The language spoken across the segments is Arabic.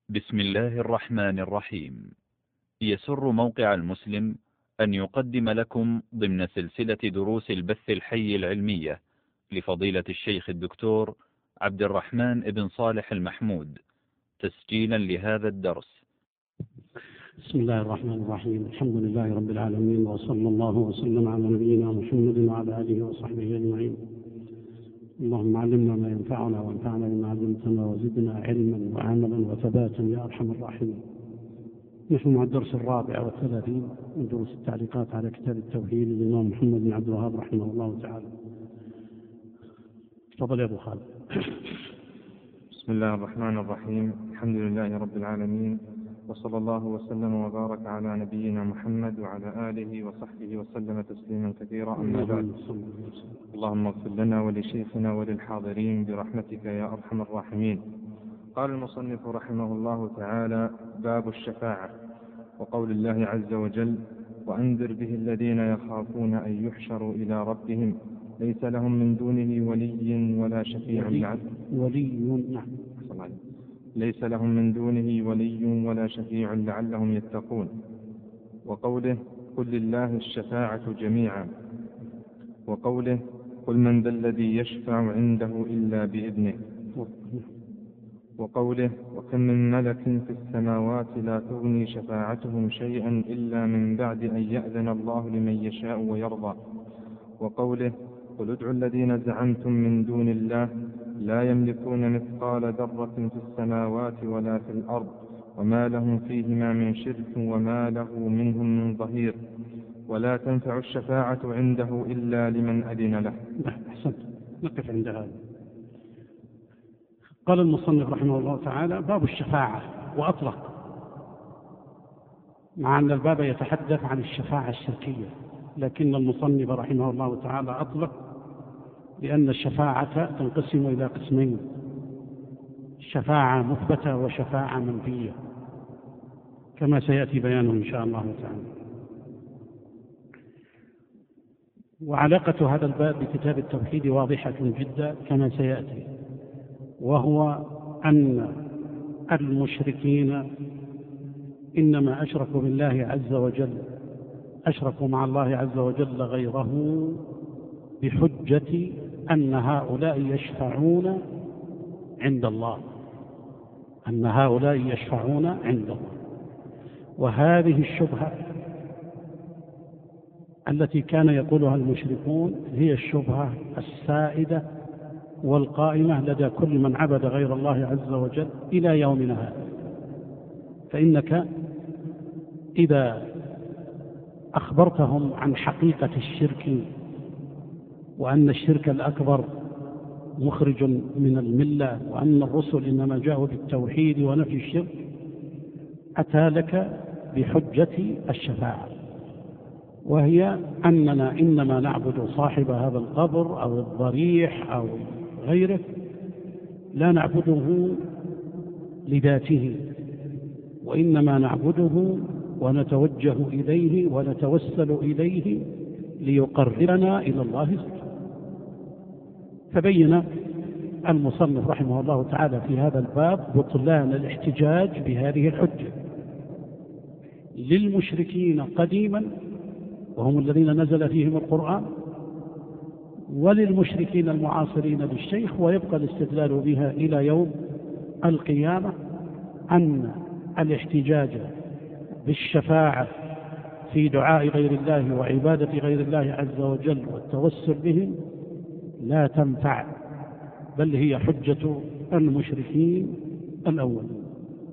بسم الله الرحمن الرحيم. يسر موقع المسلم أن يقدم لكم ضمن سلسلة دروس البث الحي العلمية لفضيلة الشيخ الدكتور عبد الرحمن بن صالح المحمود تسجيلا لهذا الدرس. بسم الله الرحمن الرحيم. الحمد لله رب العالمين، وصلى الله وسلم على نبينا محمد وعلى آله وصحبه أجمعين. اللهم علمنا ما ينفعنا وانفعنا بما علمتنا وزدنا علما وعملا وثباتا يا أرحم الراحمين. نحن مع الدرس 34 من دروس التعليقات على كتاب التوحيد للإمام محمد بن عبد الوهاب رحمه الله تعالى. تفضل يا أبو خالد. بسم الله الرحمن الرحيم. الحمد لله رب العالمين، وصلى الله وسلم وبارك على نبينا محمد وعلى آله وصحبه وسلم تسليما كثيرا. أما بعد، اللهم اغفر لنا ولشيخنا وللحاضرين برحمتك يا أرحم الراحمين. قال المصنف رحمه الله تعالى: باب الشفاعة، وقول الله عز وجل: وأنذر به الذين يخافون أن يحشروا إلى ربهم ليس لهم من دونه ولي ولا شفيع ليس لهم من دونه ولي ولا شفيع لعلهم يتقون. وقوله: قل لله الشفاعة جميعا. وقوله: قل من ذا الذي يشفع عنده إلا بإذنه. وقوله: وكم من ملك في السماوات لا تغني شفاعتهم شيئا إلا من بعد أن يأذن الله لمن يشاء ويرضى. وقوله: قل ادعوا الذين زعمتم من دون الله لا يملكون مثقال ذرة في السماوات ولا في الأرض وما لهم فيهما من شرك وما له منهم من ظهير ولا تنفع الشفاعة عنده إلا لمن أذن له. أحسنت، نقف عند هذا. قال المصنف رحمه الله تعالى: باب الشفاعة، وأطلق، مع أن الباب يتحدث عن الشفاعة الشركية، لكن المصنف رحمه الله تعالى أطلق لأن الشفاعة تنقسم إلى قسمين: شفاعة مثبتة وشفاعة منفية، كما سيأتي بيانه إن شاء الله تعالى. وعلاقة هذا الباب بكتاب التوحيد واضحة جدا كما سيأتي، وهو أن المشركين إنما أشركوا بالله عز وجل، أشركوا مع الله عز وجل غيره بحجة أن هؤلاء يشفعون عند الله، أن هؤلاء يشفعون عند الله. وهذه الشبهة التي كان يقولها المشركون هي الشبهة السائدة والقائمة لدى كل من عبد غير الله عز وجل إلى يومنا هذا. فإنك إذا أخبرتهم عن حقيقة الشرك وأن الشرك الأكبر مخرج من الملة وأن الرسل إنما جاءوا بالتوحيد ونفي الشرك، أتى لك بحجة الشفاعة، وهي أننا إنما نعبد صاحب هذا القبر أو الضريح أو غيره، لا نعبده لذاته، وإنما نعبده ونتوجه إليه ونتوسل إليه ليقربنا إلى الله سبحانه. فبين المصنف رحمه الله تعالى في هذا الباب بطلان الاحتجاج بهذه الحجة للمشركين قديما، وهم الذين نزل فيهم القرآن، وللمشركين المعاصرين بالشيخ، ويبقى الاستدلال بها إلى يوم القيامة، أن الاحتجاج بالشفاعة في دعاء غير الله وعبادة غير الله عز وجل والتوسل بهم لا تنفع، بل هي حجة المشركين الأولين.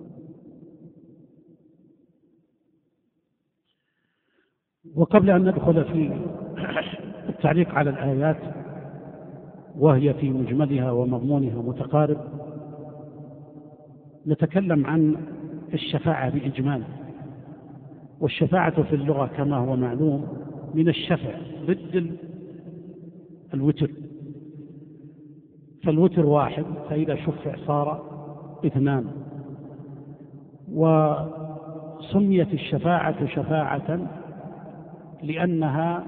وقبل أن ندخل في التعليق على الآيات وهي في مجملها ومضمونها متقارب، نتكلم عن الشفاعة بإجمال. والشفاعة في اللغة كما هو معلوم من الشفع ضد الوتر، فالوتر واحد، فإذا شفع صار اثنان. وسميت الشفاعة شفاعة لأنها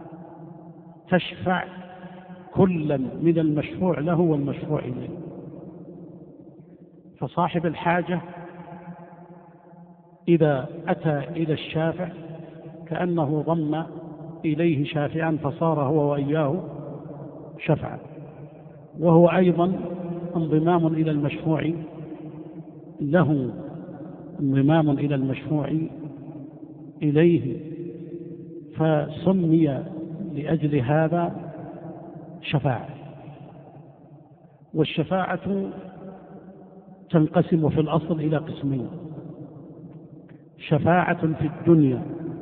تشفع كلا من المشفوع له والمشفوع إليه. فصاحب الحاجة إذا أتى إلى الشافع كأنه ضم إليه شافعا فصار هو وإياه شفعا، وهو أيضا انضمام إلى المشفوع له، انضمام إلى المشفوع إليه، فسمي لأجل هذا شفاعة. والشفاعة تنقسم في الأصل إلى قسمين: شفاعة في الدنيا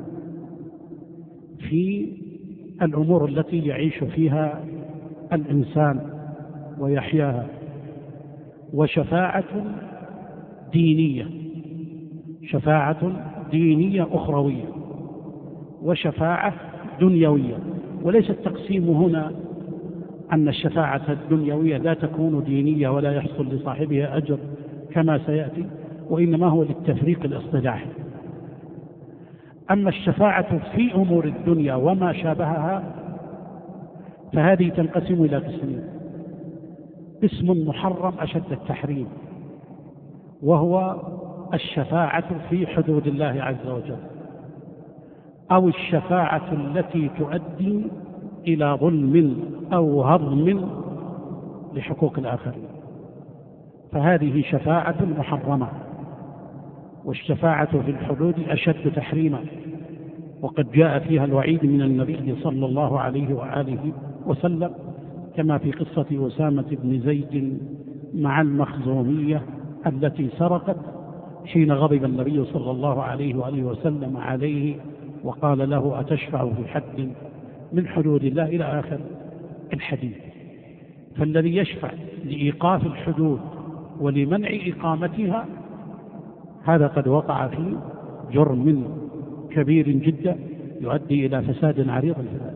في الأمور التي يعيش فيها الإنسان ويحياها، وشفاعة دينية، شفاعة دينية أخروية، وشفاعة دنيوية. وليس التقسيم هنا أن الشفاعة الدنيوية لا تكون دينية ولا يحصل لصاحبها أجر كما سيأتي، وإنما هو للتفريق الاصطلاحي. أما الشفاعة في أمور الدنيا وما شابهها فهذه تنقسم إلى قسمين: قسم محرم أشد التحريم، وهو الشفاعة في حدود الله عز وجل، أو الشفاعة التي تؤدي إلى ظلم أو هضم لحقوق الآخرين، فهذه شفاعة محرمة. والشفاعة في الحدود أشد تحريما، وقد جاء فيها الوعيد من النبي صلى الله عليه وآله وسلم، كما في قصة أسامة بن زيد مع المخزومية التي سرقت، حين غضب النبي صلى الله عليه وآله وسلم عليه وقال له: أتشفع في حد من حدود الله، إلى آخر الحديث. فالذي يشفع لإيقاف الحدود ولمنع إقامتها هذا قد وقع في جرم كبير جدا يؤدي إلى فساد عريض في البلاد.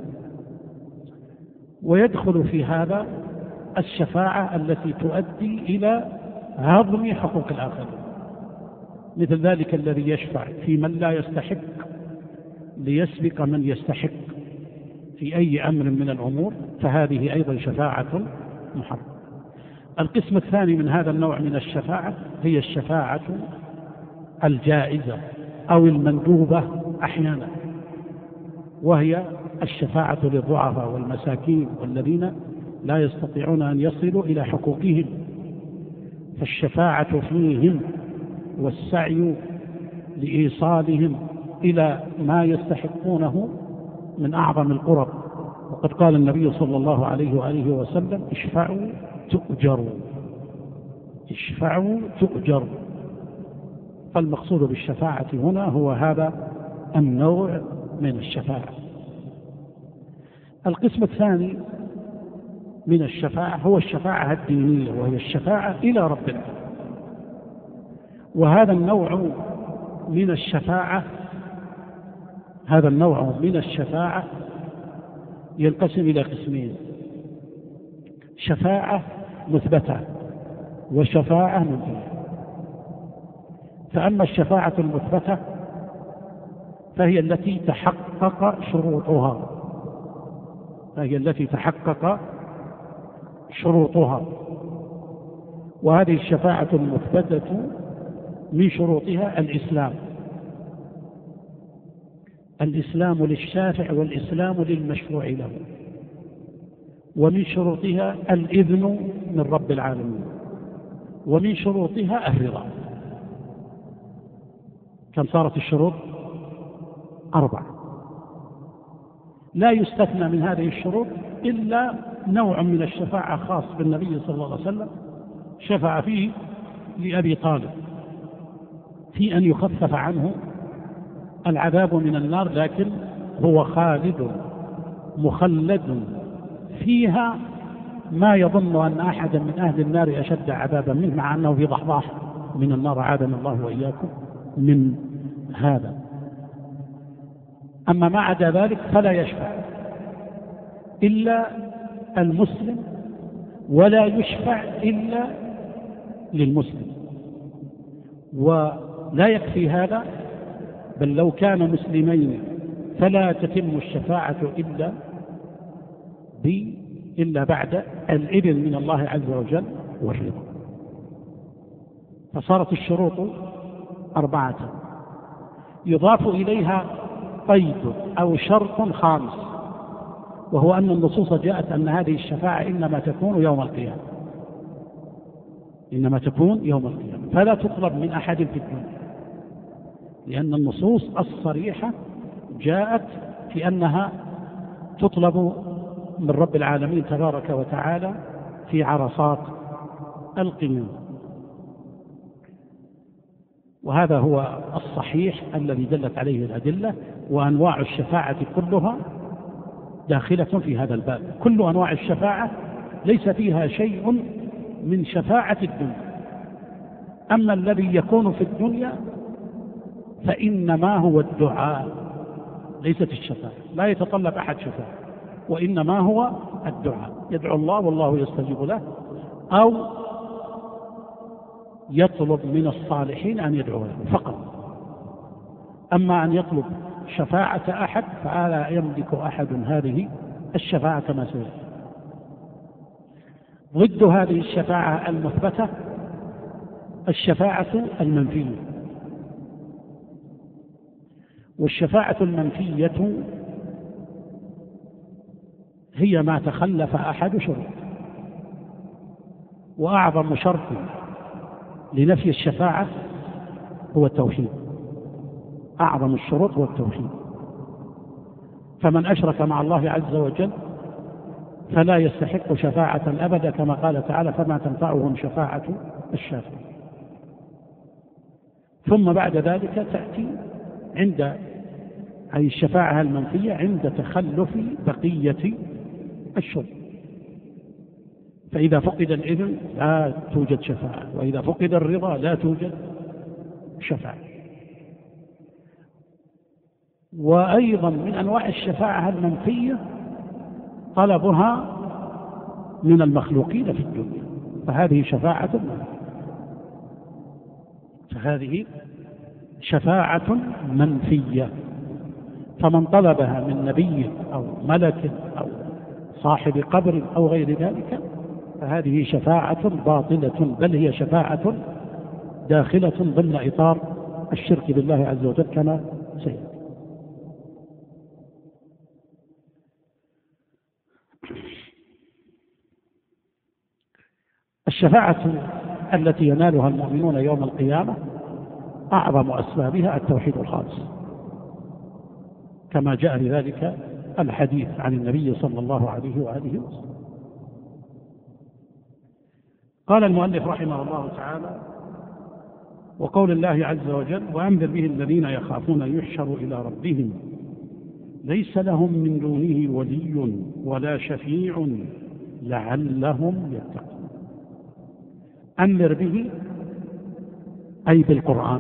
ويدخل في هذا الشفاعة التي تؤدي إلى هضم حقوق الآخرين، مثل ذلك الذي يشفع في من لا يستحق ليسبق من يستحق في أي أمر من الأمور، فهذه أيضا شفاعة محرمة. القسم الثاني من هذا النوع من الشفاعة هي الشفاعة الجائزة أو المندوبة أحيانا، وهي الشفاعة للضعفاء والمساكين والذين لا يستطيعون أن يصلوا إلى حقوقهم، فالشفاعة فيهم والسعي لإيصالهم إلى ما يستحقونه من أعظم القرب. وقد قال النبي صلى الله عليه وآله وسلم: اشفعوا تؤجروا، اشفعوا تؤجروا. فالمقصود بالشفاعة هنا هو هذا النوع من الشفاعة. القسم الثاني من الشفاعة هو الشفاعة الدينية، وهي الشفاعة إلى رب العالمين. وهذا النوع من الشفاعة، هذا النوع من الشفاعة ينقسم إلى قسمين: شفاعة مثبتة وشفاعة منفية. فأما الشفاعة المثبتة فهي التي تحقق شروطها، فهي التي تحقق شروطها. وهذه الشفاعة المثبتة من شروطها الإسلام، الإسلام للشافع والإسلام للمشروع له. ومن شروطها الإذن من رب العالمين، ومن شروطها الرضا. كم صارت الشروط؟ 4. لا يستثنى من هذه الشروط إلا نوع من الشفاعة خاص بالنبي صلى الله عليه وسلم شفع فيه لأبي طالب في أن يخفف عنه العذاب من النار، لكن هو خالد مخلد فيها ما يظن أن أحدا من أهل النار أشد عذابا منه، مع أنه في ضحضاح من النار، عادنا الله وإياكم من هذا. أما ما عدا ذلك فلا يشفع إلا المسلم، ولا يشفع إلا للمسلم. ولا يكفي هذا، بل لو كان مسلمين فلا تتم الشفاعة إلا بعد الإذن من الله عز وجل والرضا. فصارت الشروط 4: يضاف إليها قيد أو شرط خامس، وهو أن النصوص جاءت أن هذه الشفاعة إنما تكون يوم القيامة، إنما تكون يوم القيامة، فلا تطلب من أحد في الدنيا، لأن النصوص الصريحة جاءت في أنها تطلب من رب العالمين تبارك وتعالى في عرصات القيامة. وهذا هو الصحيح الذي دلت عليه الأدلة، وأنواع الشفاعة كلها داخلة في هذا الباب. كل أنواع الشفاعة ليس فيها شيء من شفاعة الدنيا، أما الذي يكون في الدنيا فإنما هو الدعاء، ليست الشفاعة، لا يتطلب أحد شفاعة، وإنما هو الدعاء، يدعو الله والله يستجيب له، أو يطلب من الصالحين أن يدعو له فقط. أما أن يطلب شفاعة أحد فلا يملك أحد هذه الشفاعة كما سيأتي. ضد هذه الشفاعة المثبتة الشفاعة المنفية، والشفاعة المنفية هي ما تخلف أحد شروط، وأعظم شرط لنفي الشفاعة هو التوحيد، أعظم الشروط هو التوحيد. فمن أشرك مع الله عز وجل فلا يستحق شفاعة أبدا، كما قال تعالى: فما تنفعهم شفاعة الشافعين. ثم بعد ذلك تأتي عند أي الشفاعة المنفية عند تخلف بقية الشروط، فإذا فقد الإذن لا توجد شفاعة، وإذا فقد الرضا لا توجد شفاعة. وأيضا من أنواع الشفاعة المنفية طلبها من المخلوقين في الدنيا، فهذه شفاعة منفية. فمن طلبها من نبي أو ملك أو صاحب قبر أو غير ذلك فهذه شفاعة باطلة، بل هي شفاعة داخلة ضمن إطار الشرك بالله عز وجل كما سيأتي. الشفاعة التي ينالها المؤمنون يوم القيامة أعظم أسبابها التوحيد الخالص، كما جاء لذلك الحديث عن النبي صلى الله عليه وآله وسلم. قال المؤلف رحمه الله تعالى: وقول الله عز وجل: وأنذر به الذين يخافون أن يحشروا إلى ربهم ليس لهم من دونه ولي ولا شفيع لعلهم يتقون. أنذر به أي بالقرآن،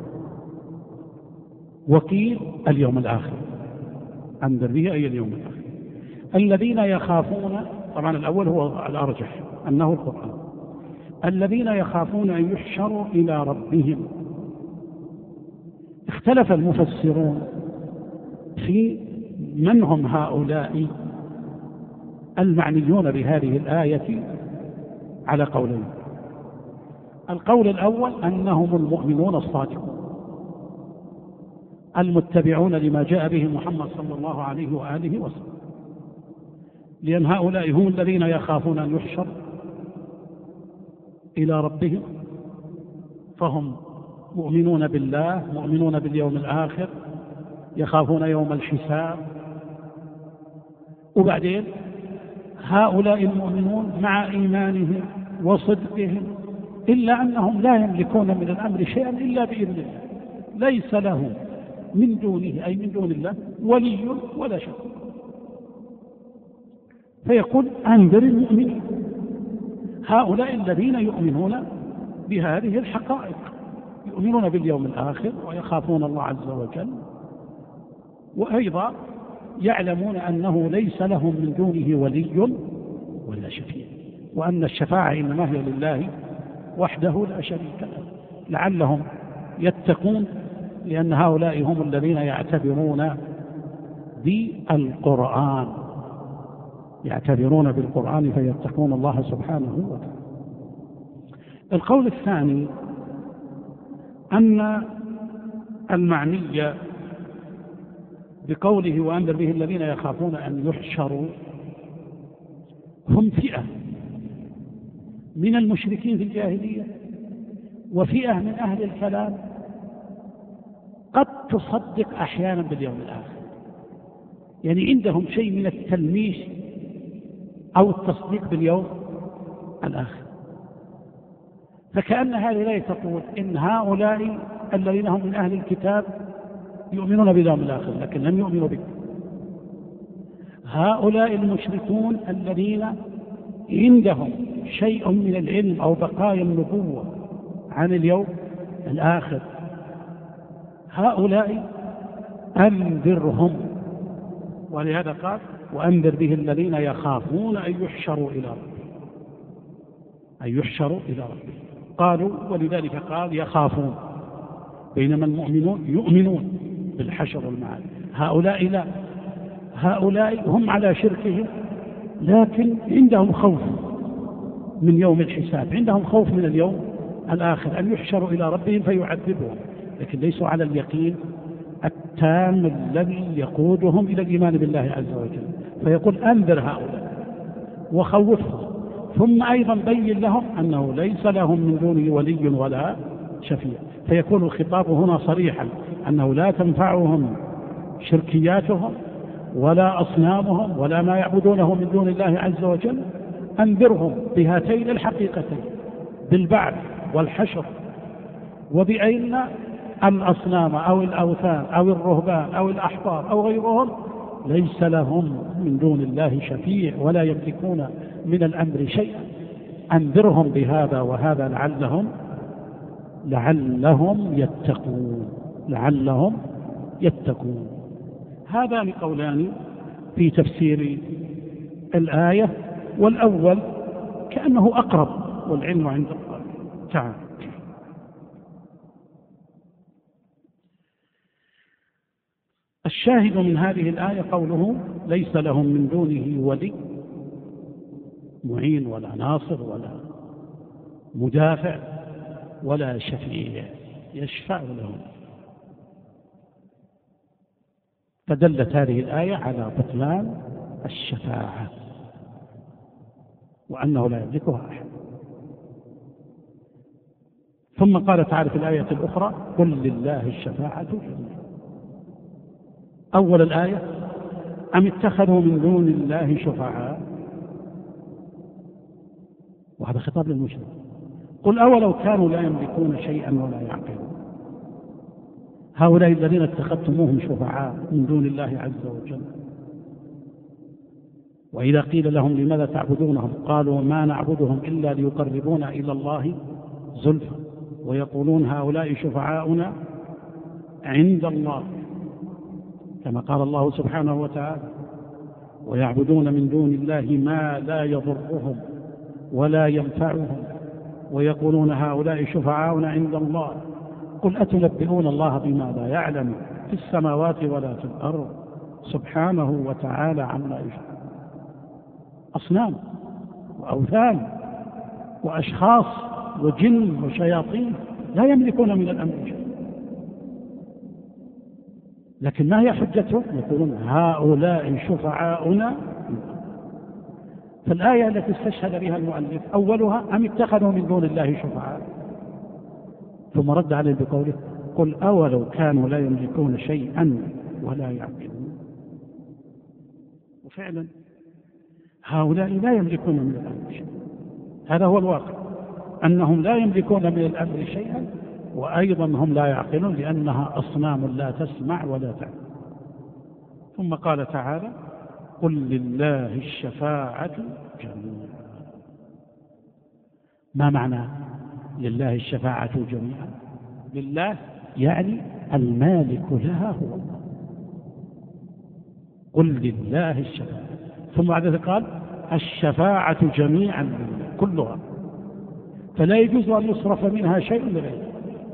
وقيل اليوم الآخر. أنذر به أي اليوم الآخر. الذين يخافون، طبعا الأول هو الأرجح أنه القرآن. الذين يخافون أن يحشروا إلى ربهم، اختلف المفسرون في من هم هؤلاء المعنيون بهذه الآية على قولين. القول الأول أنهم المؤمنون الصادقون المتبعون لما جاء به محمد صلى الله عليه وآله وسلم، لأن هؤلاء هم الذين يخافون أن يحشر إلى ربهم، فهم مؤمنون بالله، مؤمنون باليوم الآخر، يخافون يوم الحساب. وبعدين هؤلاء المؤمنون مع إيمانهم وصدقهم إلا أنهم لا يملكون من الأمر شيئا إلا بإذن الله، ليس لهم من دونه أي من دون الله ولي ولا شيء. فيقول: أنذر المؤمنين، هؤلاء الذين يؤمنون بهذه الحقائق، يؤمنون باليوم الآخر ويخافون الله عز وجل، وأيضا يعلمون أنه ليس لهم من دونه ولي ولا شفيع، وأن الشفاعة إنما هي لله وحده لا شريك له، لعلهم يتقون، لأن هؤلاء هم الذين يعتبرون بالقرآن، يعتبرون بالقرآن فيتقون الله سبحانه وتعالى. القول الثاني أن المعنية بقوله وأنذر به الذين يخافون أن يحشروا هم فئة من المشركين في الجاهلية وفئة من أهل الكلام قد تصدق أحيانا باليوم الآخر، يعني عندهم شيء من التلميح أو التصديق باليوم الآخر. فكأن هذه الآية تقول إن هؤلاء الذين هم من أهل الكتاب يؤمنون باليوم الآخر لكن لم يؤمنوا به، هؤلاء المشركون الذين عندهم شيء من العلم أو بقايا النبوة عن اليوم الآخر، هؤلاء أنذرهم. ولهذا قال وأنذر به الذين يخافون أن يحشروا إلى ربهم، أن يحشروا إلى ربهم. قالوا ولذلك قال يخافون، بينما المؤمنون يؤمنون بالحشر والمعاد. هؤلاء لا، هؤلاء هم على شركهم لكن عندهم خوف من يوم الحساب، عندهم خوف من اليوم الآخر، أن يحشروا إلى ربهم فيعذبهم، لكن ليسوا على اليقين التام الذي يقودهم إلى الإيمان بالله عز وجل. فيقول أنذر هؤلاء وخوفهم، ثم أيضا بين لهم أنه ليس لهم من دونه ولي ولا شفيع. فيكون الخطاب هنا صريحا أنه لا تنفعهم شركياتهم ولا أصنامهم ولا ما يعبدونه من دون الله عز وجل. أنذرهم بهاتين الحقيقتين، بالبعث والحشر، وبأن الأصنام أو الأوثان أو الرهبان أو الأحبار أو غيرهم ليس لهم من دون الله شفيع ولا يملكون من الأمر شيئا. أنذرهم بهذا وهذا لعلهم يتقون، لعلهم يتقون. هذان قولان في تفسير الآية، والأول كأنه أقرب والعلم عند الله تعالى. الشاهد من هذه الآية قوله ليس لهم من دونه ولي معين ولا ناصر ولا مدافع ولا شفيع يشفع لهم. فدلت هذه الآية على بطلان الشفاعة وأنه لا يملكها أحد. ثم قال تعالى في الآية الأخرى قل لله الشفاعة جميعا. أول الآية أم اتخذوا من دون الله شفعاء، وهذا خطاب للمشرك. قل أولو كانوا لا يملكون شيئا ولا يعقلون. هؤلاء الذين اتخذتموهم شفعاء من دون الله عز وجل، وإذا قيل لهم لماذا تعبدونهم قالوا ما نعبدهم إلا ليقربونا إلى الله زلفى، ويقولون هؤلاء شفعاؤنا عند الله، كما قال الله سبحانه وتعالى ويعبدون من دون الله ما لا يضرهم ولا ينفعهم ويقولون هؤلاء شفعاؤنا عند الله. قل أتنبئون الله بما لا يعلم في السماوات ولا في الأرض سبحانه وتعالى عما يشركون. أصنام وأوثان وأشخاص وجن وشياطين لا يملكون من الأمر شيء، لكن ما هي حجتهم؟ يقولون هؤلاء شفعاؤنا. فالآية التي استشهد بها المؤلف أولها أم اتخذوا من دون الله شفعاء، ثم رد عليه بقوله قل أولو كانوا لا يملكون شيئا ولا يعقلون. وفعلا هؤلاء لا يملكون من الأمر شيئا، هذا هو الواقع، أنهم لا يملكون من الأمر شيئا، وأيضا هم لا يعقلون لأنها أصنام لا تسمع ولا تعقل. ثم قال تعالى قل لله الشفاعة جميعا. ما معنى لله الشفاعة جميعا؟ لله يعني المالك لها هو الله. قل لله الشفاعة، ثم بعد ذلك قال الشفاعة جميعا لله كلها، فلا يجوز أن يصرف منها شيء لغيره.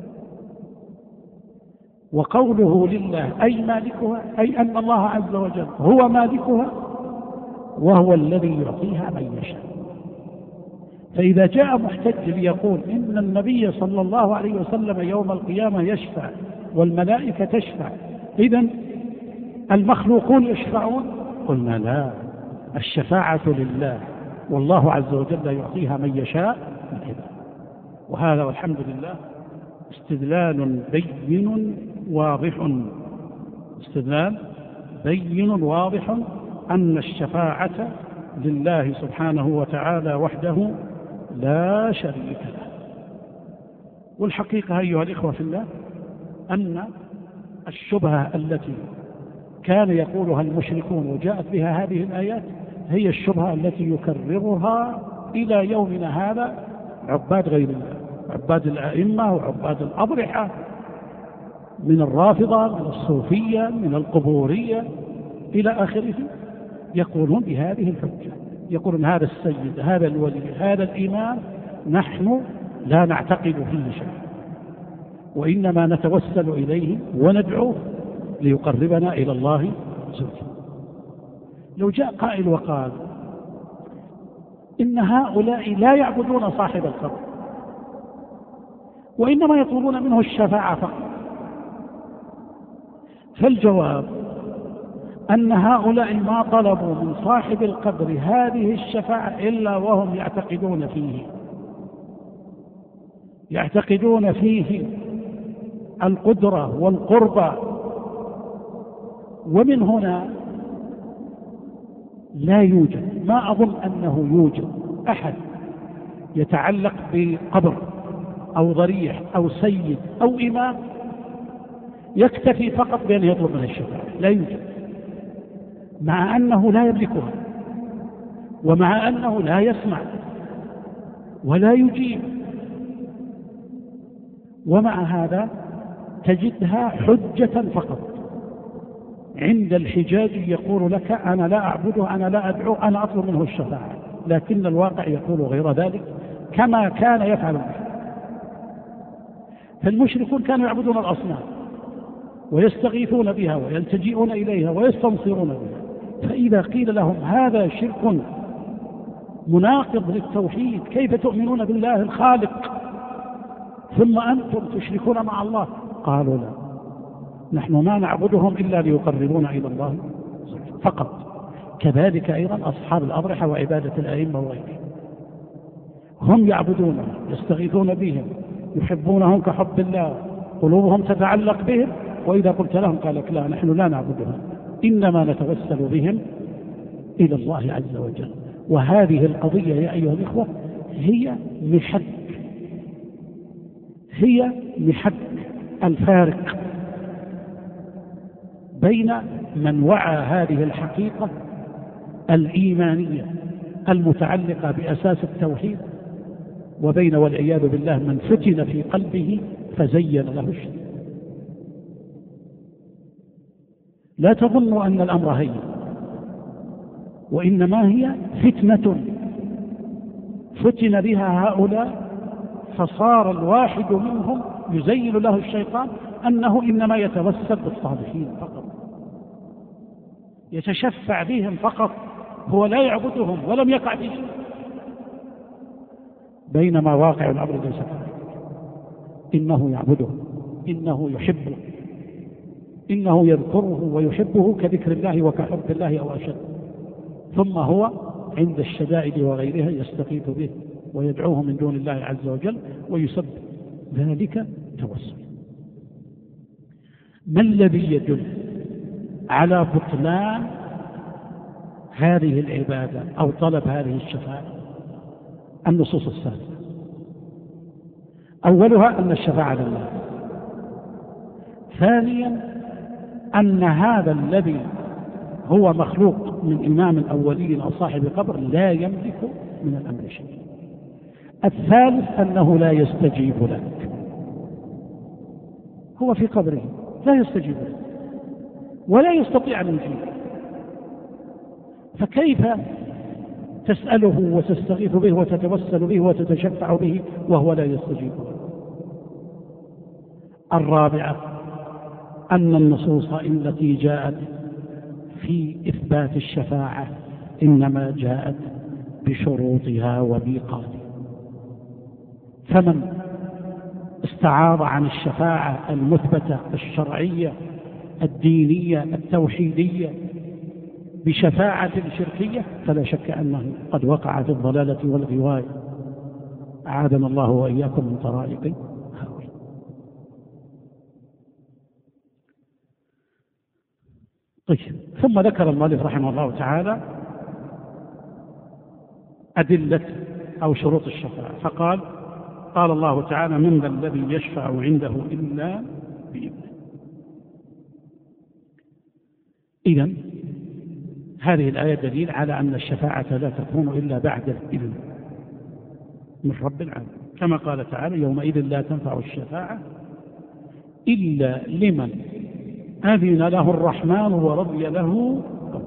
وقوله لله أي مالكها، أي أن الله عز وجل هو مالكها وهو الذي يعطيها من يشاء. فإذا جاء محتج ليقول إن النبي صلى الله عليه وسلم يوم القيامة يشفع والملائكة تشفع، إذن المخلوقون يشفعون؟ قلنا لا، الشفاعة لله، والله عز وجل يعطيها من يشاء من عباده. وهذا والحمد لله استدلال بين واضح، استدلال بين واضح أن الشفاعة لله سبحانه وتعالى وحده لا شريك له. والحقيقة أيها الإخوة في الله أن الشبهة التي كان يقولها المشركون وجاءت بها هذه الآيات هي الشبهة التي يكررها إلى يومنا هذا عباد غير الله، عباد الأئمة وعباد الأضرحة من الرافضة، من الصوفية، من القبورية إلى آخره، يقولون بهذه الحجة، يقولون هذا السيد، هذا الولي، هذا الإمام نحن لا نعتقد فيه شيء، وإنما نتوسل إليه وندعوه ليقربنا إلى الله زوجا. لو جاء قائل وقال إن هؤلاء لا يعبدون صاحب القبر وإنما يطلبون منه الشفاعة فقط، فالجواب أن هؤلاء ما طلبوا من صاحب القبر هذه الشفاعة إلا وهم يعتقدون فيه القدرة والقربة. ومن هنا لا يوجد، ما أظن أنه يوجد أحد يتعلق بقبر أو ضريح أو سيد أو إمام يكتفي فقط بأن يطلب من الشفاعة، لا يوجد، مع أنه لا يملكها، ومع أنه لا يسمع ولا يجيب، ومع هذا تجدها حجة فقط. عند الحجاج يقول لك أنا لا أعبده، أنا لا أدعو، أنا أطلب منه الشفاعة، لكن الواقع يقول غير ذلك كما كان يفعل المشرك. فالمشركون كانوا يعبدون الأصنام ويستغيثون بها ويلتجئون إليها ويستنصرون بها، فإذا قيل لهم هذا شرك مناقض للتوحيد، كيف تؤمنون بالله الخالق ثم أنتم تشركون مع الله؟ قالوا لا، نحن ما نعبدهم إلا ليقربونا إلى الله فقط. كذلك أيضا أصحاب الأضرحة وعبادة الأئمة وغيرهم، هم يعبدونهم، يستغيثون بهم، يحبونهم كحب الله، قلوبهم تتعلق بهم، وإذا قلت لهم قال لك لا، نحن لا نعبدهم، إنما نتوسل بهم إلى الله عز وجل. وهذه القضية يا أيها الإخوة هي محك الفارق بين من وعى هذه الحقيقة الإيمانية المتعلقة بأساس التوحيد، وبين والعياذ بالله من فتن في قلبه فزين له الشيء. لا تظنوا أن الأمر هين، وإنما هي فتنة فتن بها هؤلاء، فصار الواحد منهم يزين له الشيطان أنه إنما يتوسل بالصالحين فقط، يتشفع بهم فقط، هو لا يعبدهم ولم يقع في شيء، بينما واقع الأمر ليس كذلك. إنه يعبده، إنه يحبه، إنه يذكره ويحبه كذكر الله وكحب الله أو أشد، ثم هو عند الشدائد وغيرها يستغيث به ويدعوه من دون الله عز وجل ويسبب ذلك توسل. ما الذي يدل على بطلان هذه العبادة أو طلب هذه الشفاعة؟ النصوص الثالثة، أولها أن الشفاعة لله، ثانيا أن هذا الذي هو مخلوق من إمام أولي أو صاحب قبر لا يملك من الأمر شيء، الثالث أنه لا يستجيب لك، هو في قبره لا يستجيب لك ولا يستطيع أن يجيب، فكيف تسأله وتستغيث به وتتوسل به وتتشفع به وهو لا يستجيب لك؟ الرابعة أن النصوص التي جاءت في إثبات الشفاعة إنما جاءت بشروطها وميقاتها، فمن استعاض عن الشفاعة المثبتة الشرعية الدينية التوحيدية بشفاعة شركية فلا شك أنه قد وقع في الضلالة والغواية. أعاذنا الله وإياكم من طرائق هؤلاء. طيب، ثم ذكر المؤلف رحمه الله تعالى أدلة أو شروط الشفاعة، فقال: قال الله تعالى: من ذا الذي يشفع عنده إلا بإذنه. إذن هذه الآية دليل على أن الشفاعة لا تكون إلا بعد الإذن من رب العالمين، كما قال تعالى: يومئذ لا تنفع الشفاعة إلا لمن أذن له الرحمن ورضي له قولا.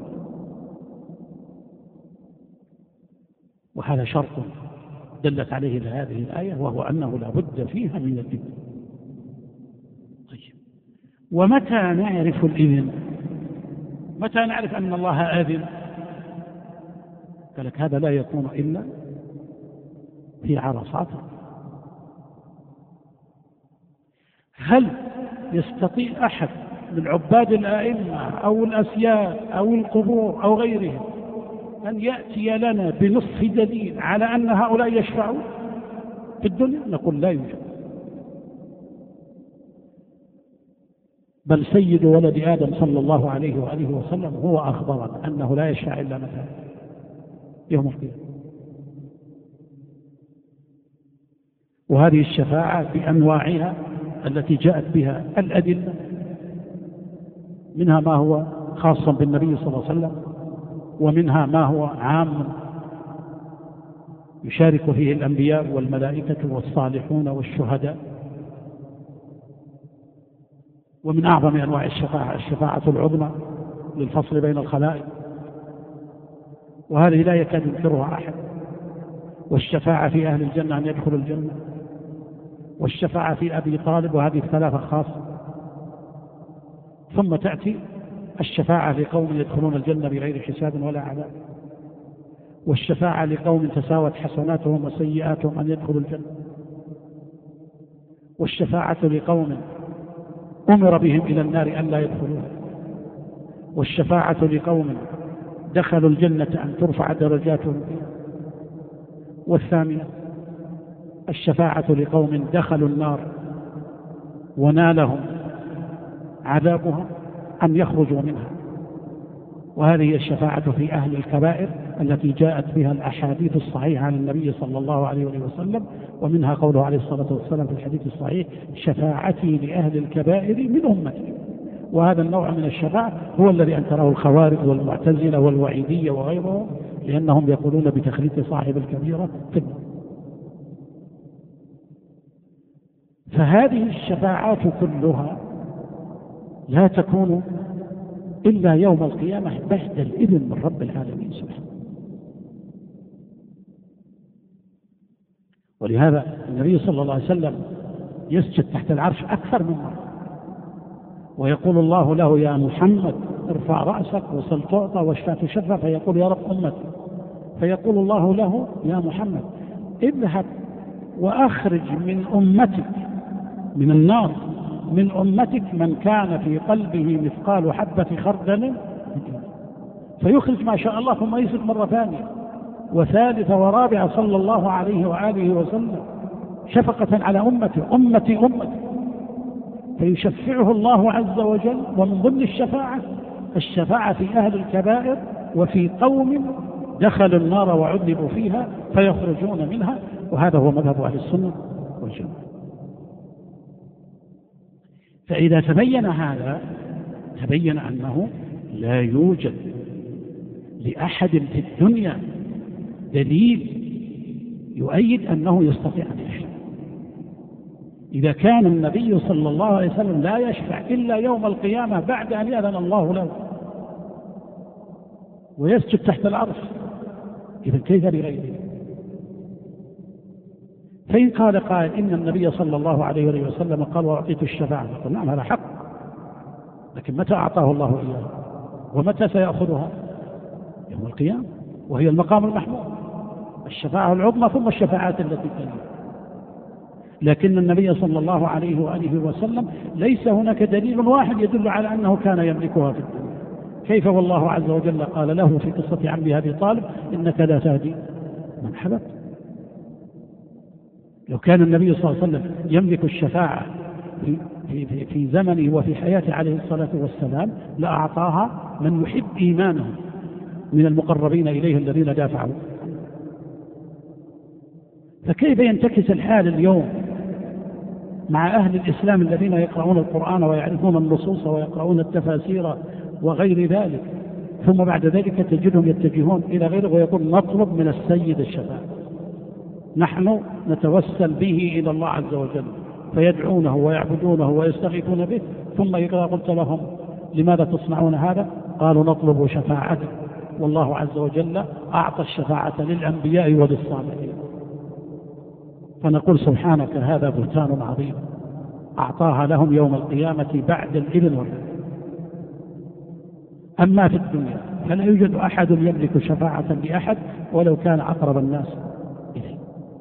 وهذا شرط دلت عليه هذه الآية، وهو أنه لا بد فيها من الإذن. طيب، ومتى نعرف الإذن؟ متى نعرف أن الله آذن؟ قال لك: هذا لا يكون إلا في عرصات. هل يستطيع أحد من عباد الآئمة أو الأسياد أو القبور أو غيرهم أن يأتي لنا بنصف دليل على أن هؤلاء يشفعون في الدنيا؟ نقول: لا يوجد. بل سيد ولد آدم صلى الله عليه وآله وسلم هو أخبرنا أنه لا يشفع إلا متى؟ يوم القيامة. وهذه الشفاعة بأنواعها التي جاءت بها الأدلة، منها ما هو خاص بالنبي صلى الله عليه وسلم، ومنها ما هو عام يشارك فيه الأنبياء والملائكة والصالحون والشهداء. ومن أعظم أنواع الشفاعة العظمى للفصل بين الخلائق، وهذه لا يكاد ينكرها أحد. والشفاعة في أهل الجنة أن يدخلوا الجنة، والشفاعة في أبي طالب، وهذه الثلاثة خاصة. ثم تأتي الشفاعة لقوم يدخلون الجنة بغير حساب ولا عذاب، والشفاعة لقوم تساوت حسناتهم وسيئاتهم أن يدخلوا الجنة، والشفاعة لقوم أمر بهم إلى النار أن لا يدخلوها، والشفاعة لقوم دخلوا الجنة أن ترفع درجاتهم فيها. والثانية الشفاعة لقوم دخلوا النار ونالهم عذابها أن يخرجوا منها. وهذه الشفاعة في أهل الكبائر التي جاءت بها الأحاديث الصحيحة عن النبي صلى الله عليه وسلم، ومنها قوله عليه الصلاة والسلام في الحديث الصحيح: شفاعتي لأهل الكبائر من أمتي. وهذا النوع من الشفاعة هو الذي أنكره الخوارج والمعتزلة والوعيدية وغيرهم، لأنهم يقولون بتخليط صاحب الكبيرة في النار. فهذه الشفاعات كلها لا تكون إلا يوم القيامة بعد الإذن من رب العالمين سبحانه. ولهذا النبي صلى الله عليه وسلم يسجد تحت العرش أكثر من مرة، ويقول الله له: يا محمد ارفع رأسك وسل تعطى واشفع تشفع، فيقول: يا رب أمتي. فيقول الله له: يا محمد اذهب وأخرج من أمتك من النار من أمتك من كان في قلبه مثقال حبة خردل، فيخرج ما شاء الله، ثم يسجد مرة ثانية وثالثة ورابعة صلى الله عليه وآله وسلم شفقة على أمته: أمتي أمتي. فيشفعه الله عز وجل. ومن ضمن الشفاعة في أهل الكبائر وفي قوم دخلوا النار وعذبوا فيها فيخرجون منها، وهذا هو مذهب أهل السنة والجماعة. فإذا تبين هذا تبين أنه لا يوجد لأحد في الدنيا دليل يؤيد أنه يستطيع أن يشفع. إذا كان النبي صلى الله عليه وسلم لا يشفع إلا يوم القيامة بعد أن يأذن الله له ويسجد تحت العرش، إذا كيف لغيره؟ فإن قال قائل إن النبي صلى الله عليه وسلم قال: وأعطيت الشفاعة، قال: نعم هذا حق، لكن متى أعطاه الله إياه؟ ومتى سيأخذها؟ يوم القيامة، وهي المقام المحمود، الشفاعة العظمى ثم الشفاعات التي تليها. لكن النبي صلى الله عليه وآله وسلم ليس هناك دليل واحد يدل على أنه كان يملكها في الدنيا. كيف والله عز وجل قال له في قصة عمه أبي طالب إنك لا تهدي من حببت. لو كان النبي صلى الله عليه وسلم يملك الشفاعة في زمنه وفي حياته عليه الصلاة والسلام لأعطاها من يحب إيمانه من المقربين إليه الذين دافعوا. فكيف ينتكس الحال اليوم مع أهل الإسلام الذين يقرؤون القرآن ويعرفون النصوص ويقرؤون التفاسير وغير ذلك، ثم بعد ذلك تجدهم يتجهون إلى غيره ويقول نطلب من السيد الشفاعة، نحن نتوسل به إلى الله عز وجل، فيدعونه ويعبدونه ويستغيثون به، ثم إذا قلت لهم لماذا تصنعون هذا؟ قالوا نطلب شفاعته، والله عز وجل أعطى الشفاعة للأنبياء وللصالحين. فنقول سبحانك هذا بهتان عظيم أعطاها لهم يوم القيامة بعد الإذن والرضا. أما في الدنيا فلا يوجد أحد يملك شفاعة لأحد ولو كان أقرب الناس إليه.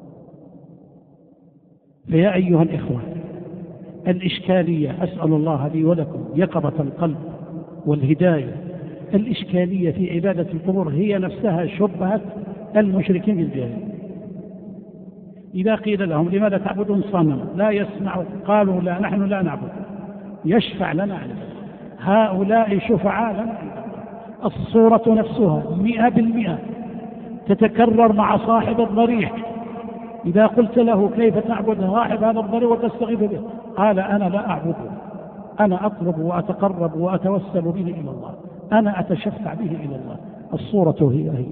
فيا أيها الإخوة، الإشكالية أسأل الله لي ولكم يقظة القلب والهداية، الإشكالية في عبادة القبور هي نفسها شبهة المشركين بالجاهلية. إذا قيل لهم لماذا تعبدون صنما لا يسمع، قالوا لا نحن لا نعبد، يشفع لنا عند الله، هؤلاء شفعاء لنا عند الله. الصورة نفسها 100% تتكرر مع صاحب الضريح. إذا قلت له كيف تعبد صاحب هذا الضريح وتستغيث به، قال أنا لا أعبده، أنا أطلب وأتقرب وأتوسل به إلى الله، أنا أتشفع به إلى الله. الصورة هي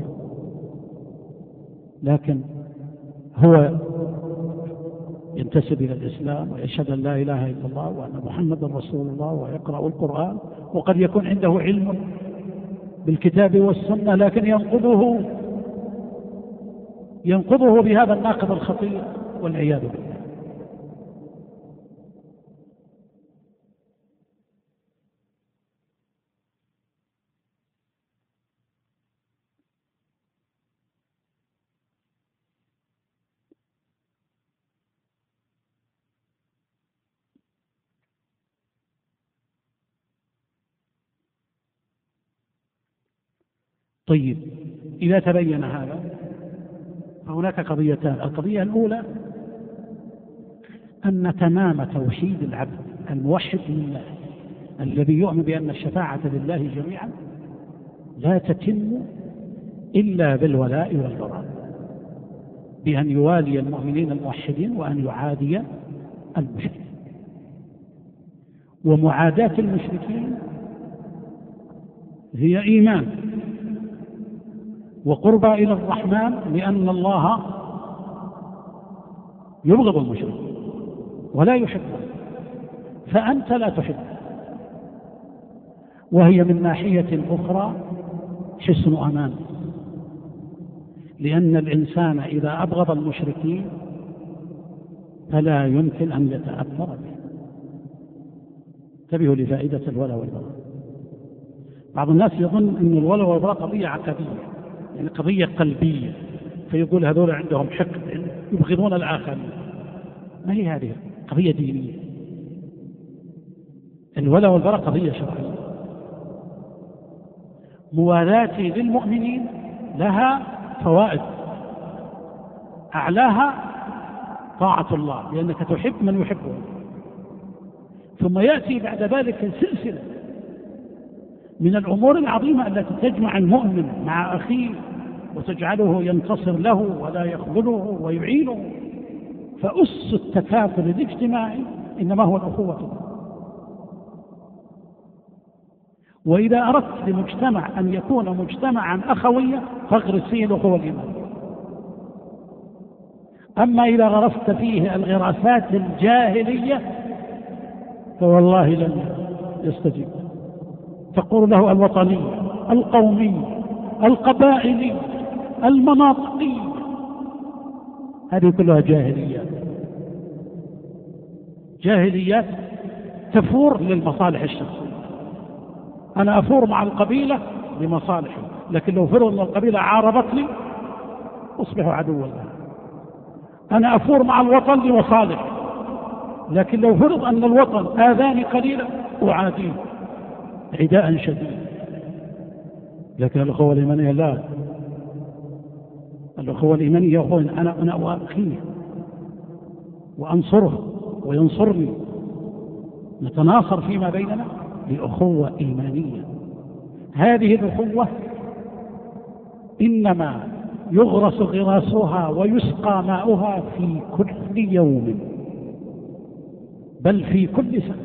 لكن هو ينتسب إلى الإسلام ويشهد أن لا إله إلا الله وأن محمد رسول الله ويقرأ القرآن، وقد يكون عنده علم بالكتاب والسنة لكن ينقضه بهذا الناقض الخطير والعياذ بالله. طيب، إذا تبين هذا فهناك قضيتان. القضية الأولى أن تمام توحيد العبد الموحد لله الذي يؤمن بأن الشفاعة لله جميعا لا تتم إلا بالولاء والبراء، بأن يوالي المؤمنين الموحدين وأن يعادي المشركين. ومعاداة المشركين هي إيمان وقربى إلى الرحمن، لأن الله يبغض المشرك ولا يحبه، فأنت لا تحبه. وهي من ناحية أخرى حسن أمان، لأن الإنسان إذا أبغض المشركين فلا يمكن أن يتأثر به. انتبهوا لفائدة الولاء والبراء. بعض الناس يظن أن الولاء والبراء قضية عقدية، يعني قضية قلبية، فيقول هذول عندهم حقد يبغضون الآخرين. ما هي هذه؟ قضية دينية. الولاء والبراء قضية شرعية. موالاتي للمؤمنين لها فوائد، أعلاها طاعة الله لأنك تحب من يحبه، ثم يأتي بعد ذلك سلسلة من الأمور العظيمة التي تجمع المؤمن مع أخيه وتجعله ينتصر له ولا يخذله ويعينه. فأس التكافل الاجتماعي إنما هو الأخوة. وإذا أردت لمجتمع أن يكون مجتمعا أخويا فاغرس فيه الأخوة الإيمانية. أما إذا غرست فيه الغراسات الجاهلية فوالله لن يستجيب. تقول له الوطنية، القومية، القبائلية، المناطقية، هذه كلها جاهليات تفور للمصالح الشخصية. أنا أفور مع القبيلة لمصالحي، لكن لو فرض أن القبيلة عارضتني أصبح عدوا لها. أنا أفور مع الوطن لمصالحي، لكن لو فرض أن الوطن آذاني قليلا أعاديه عداء شديد. لكن الأخوة الإيمانية لا، الأخوة الإيمانية يقول أنا أخيه وأنصره وينصرني، نتناصر فيما بيننا لأخوة إيمانية. هذه الأخوة إنما يغرس غراسها ويسقى ماؤها في كل يوم، بل في كل سنة.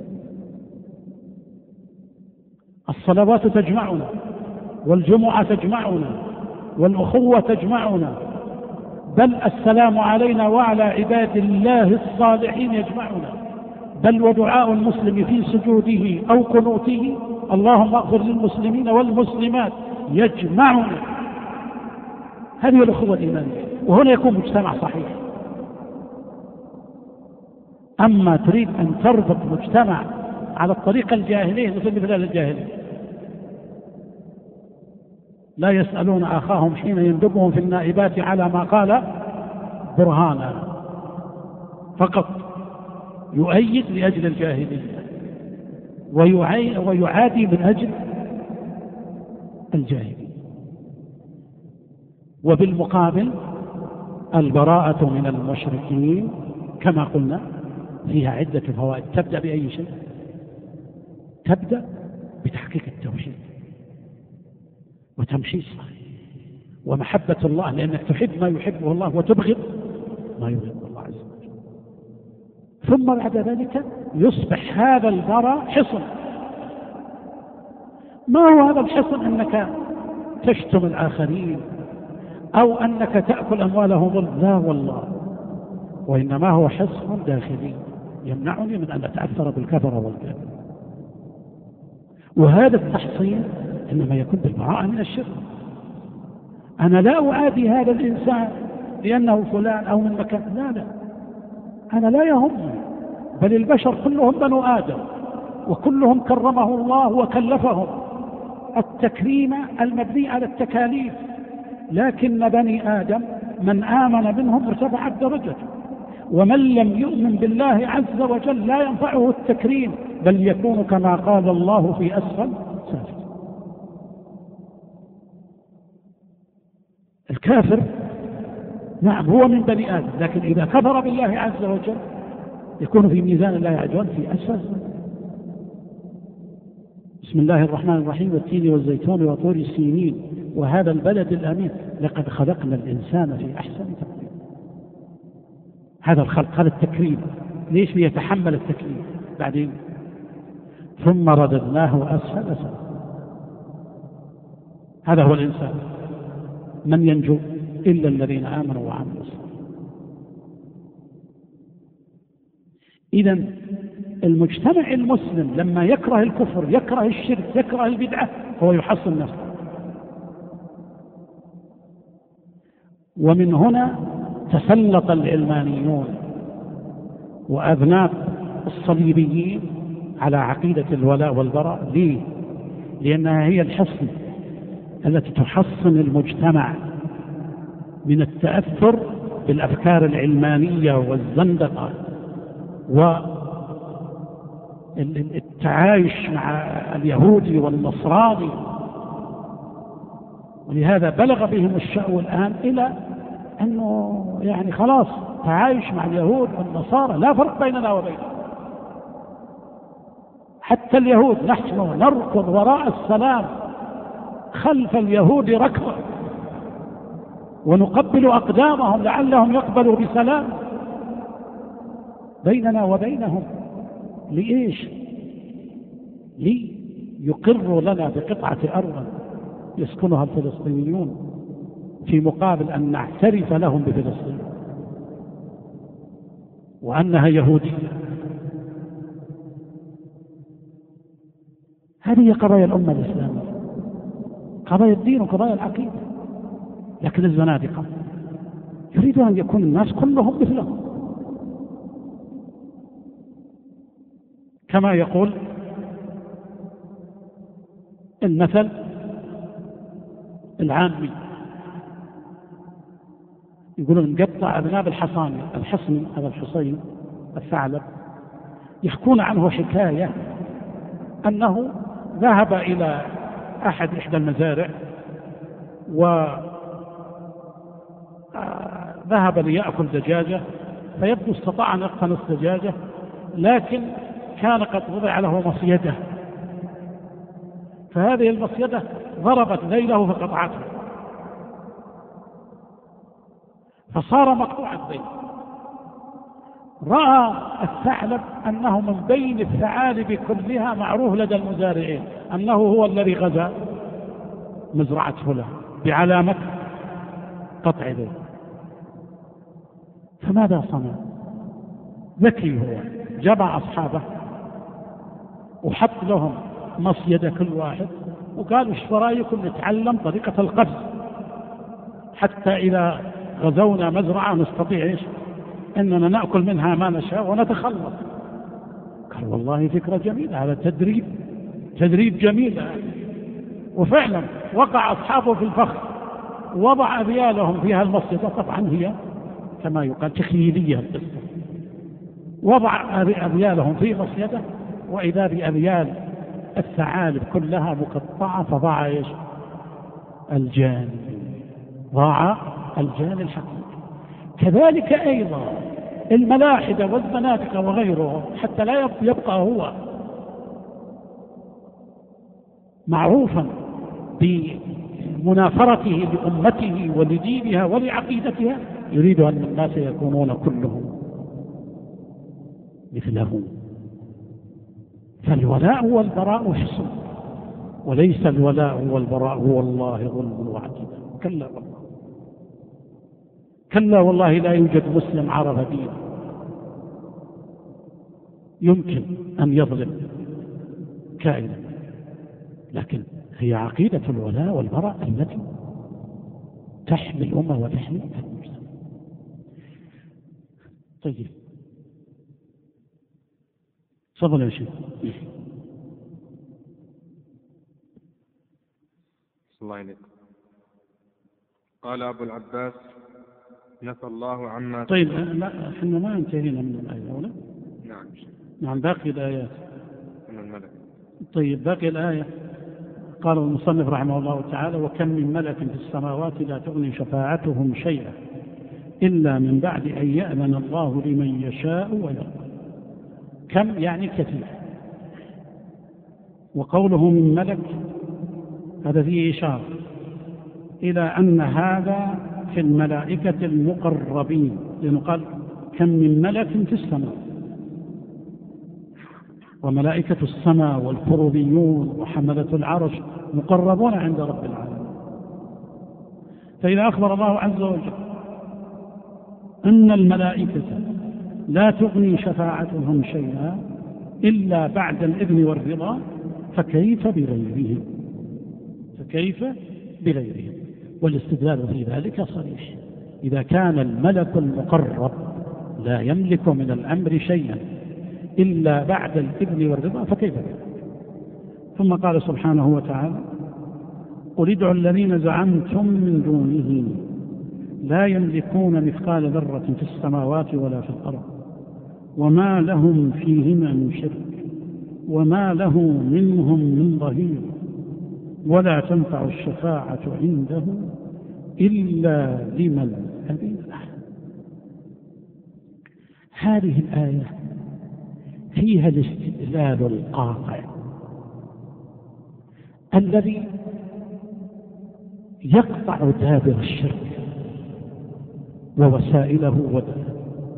الصلوات تجمعنا، والجمعة تجمعنا، والأخوة تجمعنا، بل السلام علينا وعلى عباد الله الصالحين يجمعنا، بل ودعاء المسلم في سجوده أو قنوته اللهم اغفر للمسلمين والمسلمات يجمعنا. هذه الأخوة الإيمانية، وهنا يكون مجتمع صحيح. أما تريد أن تربط مجتمع على الطريقة الجاهلية مثل بلاد الجاهلية، لا يسألون أخاهم حين يندبهم في النائبات على ما قال برهانا، فقط يؤيد لأجل الجاهلية ويعادي من أجل الجاهلية. وبالمقابل البراءة من المشركين كما قلنا فيها عدة فوائد. تبدأ بأي شيء؟ تبدأ بتحقيق التوحيد وتمشيص ومحبة الله، لأنك تحب ما يحبه الله وتبغض ما يبغضه الله عز وجل. ثم بعد ذلك يصبح هذا البراء حصن. ما هو هذا الحصن؟ أنك تشتم الآخرين أو أنك تأكل أموالهم ظلم، لا والله، وإنما هو حصن داخلي يمنعني من أن أتأثر بالكفر والكافر. وهذا التحصين إنما يكون بالبراءة من الشرك. أنا لا أعادي هذا الإنسان لأنه فلان أو من مكان، لا، أنا لا يهمني، بل البشر كلهم بنو آدم وكلهم كرمه الله وكلفهم التكريم المبني على التكاليف، لكن بني آدم من آمن منهم ارتفعت درجته، ومن لم يؤمن بالله عز وجل لا ينفعه التكريم، بل يكون كما قال الله في أسفل سافل. الكافر نعم هو من بني آدم، لكن إذا كفر بالله عز وجل يكون في ميزان الله عز وجل في أسفل. بسم الله الرحمن الرحيم، والتين والزيتون وطور السينين وهذا البلد الأمين لقد خلقنا الإنسان في أحسن تقويم. هذا الخلق، هذا التكريم، ليش ليتحمل التكريم؟ بعدين ثم رددناه أسفل سافل. هذا هو الإنسان. من ينجو إلا الذين آمنوا وعملوا الصالحات. إذن المجتمع المسلم لما يكره الكفر، يكره الشرك، يكره البدعة، هو يحصن نفسه. ومن هنا تسلط العلمانيون وأذناب الصليبيين على عقيدة الولاء والبراء. ليه؟ لأنها هي الحصن التي تحصن المجتمع من التأثر بالأفكار العلمانية والزندقة والتعايش مع اليهودي والنصراني. ولهذا بلغ بهم الشأو الآن إلى أنه يعني خلاص تعايش مع اليهود والنصارى لا فرق بيننا وبينهم. حتى اليهود نحن نركض وراء السلام خلف اليهود ركضا ونقبل أقدامهم لعلهم يقبلوا بسلام. بيننا وبينهم لإيش؟ ليقروا لنا بقطعة أرض يسكنها الفلسطينيون في مقابل أن نعترف لهم بفلسطين وأنها يهودية. هذه قضايا الأمة الإسلامية، قضايا الدين وقضايا العقيدة. لكن الزنادقة يريدون أن يكون الناس كلهم مثلهم، كما يقول المثل العامي، يقولون نقطع أذناب الحصاني، الحصن هذا الحصين الثعلب يحكون عنه حكاية أنه ذهب إلى إحدى المزارع وذهب ليأكل دجاجة، فيبدو استطاع أن يقتنص دجاجة، لكن كان قد وضع له مصيدة، فهذه المصيدة ضربت ذيله فقطعته، فصار مقطوع الذيل. رأى الثعلب أنه من بين الثعالب كلها معروف لدى المزارعين أنه هو الذي غزا مزرعة فلان بعلامة قطع ذيل. فماذا صنع؟ ذكي هو، جمع أصحابه وحط لهم مصيدة كل واحد، وقالوا ايش رأيكم نتعلم طريقة القفز حتى إذا غزونا مزرعة نستطيع ايش؟ اننا نأكل منها ما نشاء ونتخلص. قال والله فكرة جميلة، هذا تدريب جميل. وفعلا وقع أصحابه في الفخ، وضع أبيالهم فيها المصيدة، طبعا هي كما يقال تخيلية القصة، وضع أبيالهم في مصيدة، وإذا بأبيال الثعالب كلها مقطعة، فضاع ايش؟ الجان، ضاع الجان الحقيقي. كذلك أيضا الملاحدة والزنادقة وغيرهم، حتى لا يبقى هو معروفا بمنافرته لأمته ولدينها ولعقيدتها، يريد أن الناس يكونون كلهم مثله. فالولاء والبراء حصن، وليس الولاء والبراء هو الله ظلم واعتداء. كلا والله، كلا والله، لا يوجد مسلم عرف دينه يمكن أن يظلم كائنا، لكن هي عقيدة الولاء والبراء التي تحمي الأمة وتحمي المجتمع. طيب تفضل يا شيخ. الله عليك. قال أبو العباس نفى الله عما. طيب لا، احنا ما انتهينا من الآية ولا؟ نعم باقي الآيات من الملك. طيب باقي الآية. قال المصنف رحمه الله تعالى: وكم من ملك في السماوات لا تغني شفاعتهم شيئا إلا من بعد أن يأذن الله لمن يشاء ويرضى. كم يعني كثير. وقوله من ملك هذا فيه إشارة إلى أن هذا في الملائكة المقربين، لأنه قال كم من ملك في السماء، وملائكة السماء والكروبيون وحملة العرش مقربون عند رب العالمين. فإذا أخبر الله عز وجل أن الملائكة لا تغني شفاعتهم شيئا إلا بعد الإذن والرضا، فكيف بغيرهم؟ فكيف بغيرهم؟ والاستدلال في ذلك صريح. إذا كان الملك المقرب لا يملك من الأمر شيئا إلا بعد الإذن والرضا، فكيف بغيرهم؟ ثم قال سبحانه وتعالى: قل ادعوا الذين زعمتم من دونه لا يملكون مثقال ذرة في السماوات ولا في الأرض وما لهم فيهما من شرك وما له منهم من ظهير ولا تنفع الشفاعة عنده إلا لمن أذن له. هذه الآية فيها الاستدلال القاطع الذي يقطع دابر الشرك ووسائله ودله.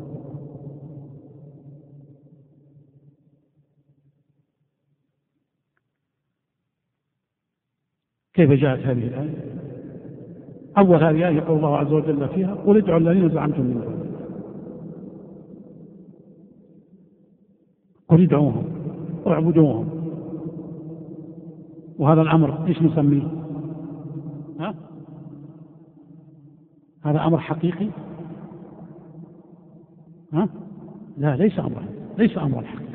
كيف جاءت هذه الآية؟ أول هذه الآية يقول الله عز وجل فيها: قل ادعوا الذين زعمتم من دونه. قل ادعوهم واعبدوهم. وهذا الأمر ايش نسميه؟ هذا أمر حقيقي؟ لا، ليس أمر حقيقي،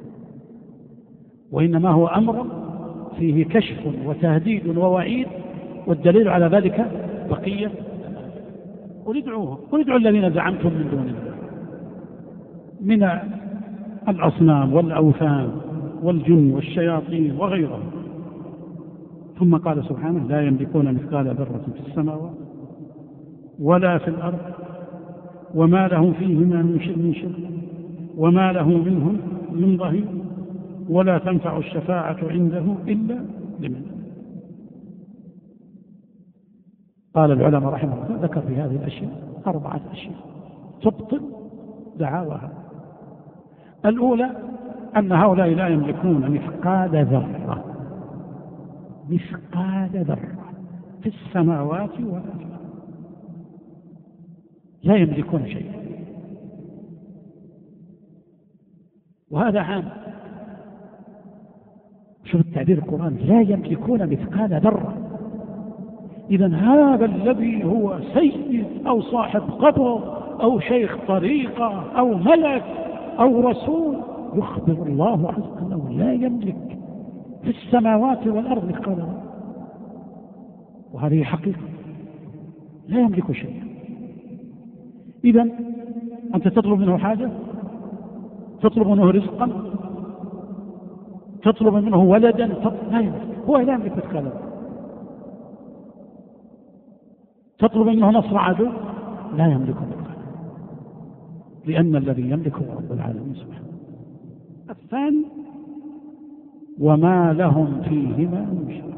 وإنما هو أمر فيه كشف وتهديد ووعيد، والدليل على ذلك بقية. قل ادعوهم، قل ادعوا الذين زعمتم من دون الله. من الأصنام والأوثان والجن والشياطين وغيرهم. ثم قال سبحانه لا يملكون مثقال ذرة في السماوات ولا في الأرض وما لهم فيهما من شرك وما له منهم من ظهير ولا تنفع الشفاعة عنده إلا لمن. قال العلماء رحمه الله ذكر في هذه الأشياء 4 أشياء تبطل دعاواها. الأولى أن هؤلاء لا يملكون مثقال ذرة في السماوات ولا في الأرض، لا يملكون شيئا. وهذا عام. شوف التعبير القرآني لا يملكون مثقال ذرة. إذن هذا الذي هو سيد أو صاحب قبر أو شيخ طريقة أو ملك أو رسول يخبر الله عز وجل أنه لا يملك في السماوات والأرض مثقال ذرة، وهذه حقيقة لا يملك شيئا. إذن أنت تطلب منه حاجة، تطلب منه رزقا، تطلب منه ولدا، لا يملك، هو لا يملك مثقال ذرة. تطلب منه نصر عدو، لا يملك مثقال، لأن الذي يملك هو رب العالمين سبحانه. الثاني وما لهم فيهما من شرك.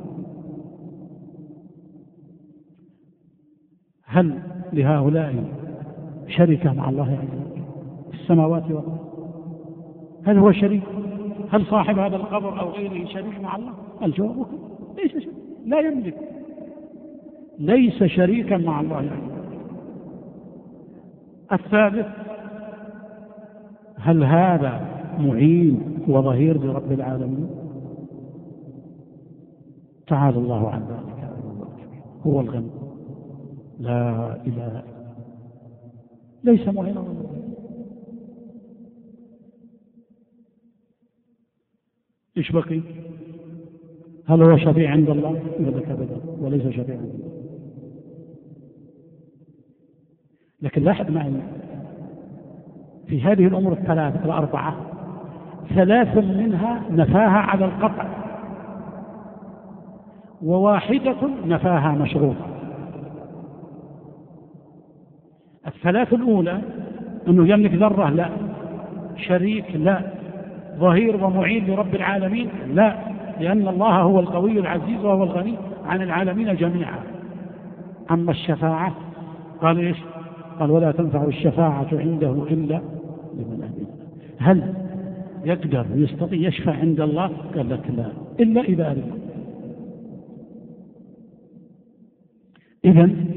هل لهؤلاء شركة مع الله عز وجل في السماوات والأرض؟ هل هو شريك؟ هل صاحب هذا القبر أو غيره شريك مع الله؟ الجواب ليس شريك، لا يملك، ليس شريكا مع الله عز وجل. الثالث هل هذا معين وظهير لرب العالمين؟ تعالى الله عن ذلك، هو الغني لا إله إلا الله، ليس معين. إيش بقي؟ هل هو شفيع عند الله؟ يقول أبدا، وليس شفيع عند الله. لكن لاحظ معي في هذه الأمور الأربعة 3 منها نفاها على القطع، وواحدة نفاها مشروطة. 3 الأولى أنه يملك ذرة، لا. شريك، لا. ظهير ومعين لرب العالمين، لا، لأن الله هو القوي العزيز وهو الغني عن العالمين جميعا. أما الشفاعة قال إيش؟ قال ولا تنفع الشفاعة عنده إلا لمن أذن. هل يقدر ويستطيع يشفع عند الله؟ قال لك لا، إلا إذا أذن. إذن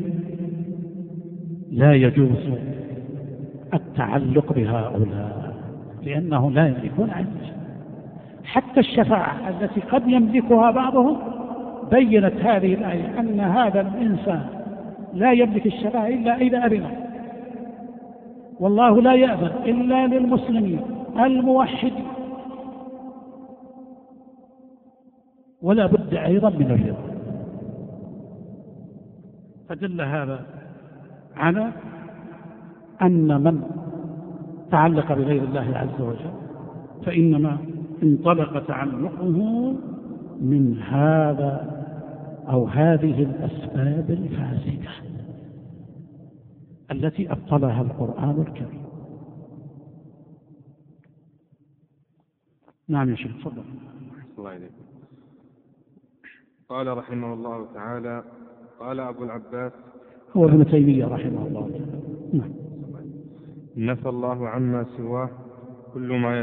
لا يجوز التعلق بهؤلاء، لأنه لا يملكون عنه. حتى الشفاعة التي قد يملكها بعضهم بيّنت هذه الآية أن هذا الإنسان لا يملك الشفاعة إلا إذا أذن، والله لا يأذن إلا للمسلمين الموحدين، ولا بد أيضا من الرضا. فدل هذا على أن من تعلق بغير الله عز وجل فإنما انطلق تعلقه من هذا أو هذه الأسباب الفاسدة التي أبطلها القرآن الكريم. نعم يا شيخ، تفضل. الله إليك. قال رحمه الله تعالى: قال أبو العباس هو ابن تيمية رحمه الله تعالى. نعم. نفى الله عما سواه كل ما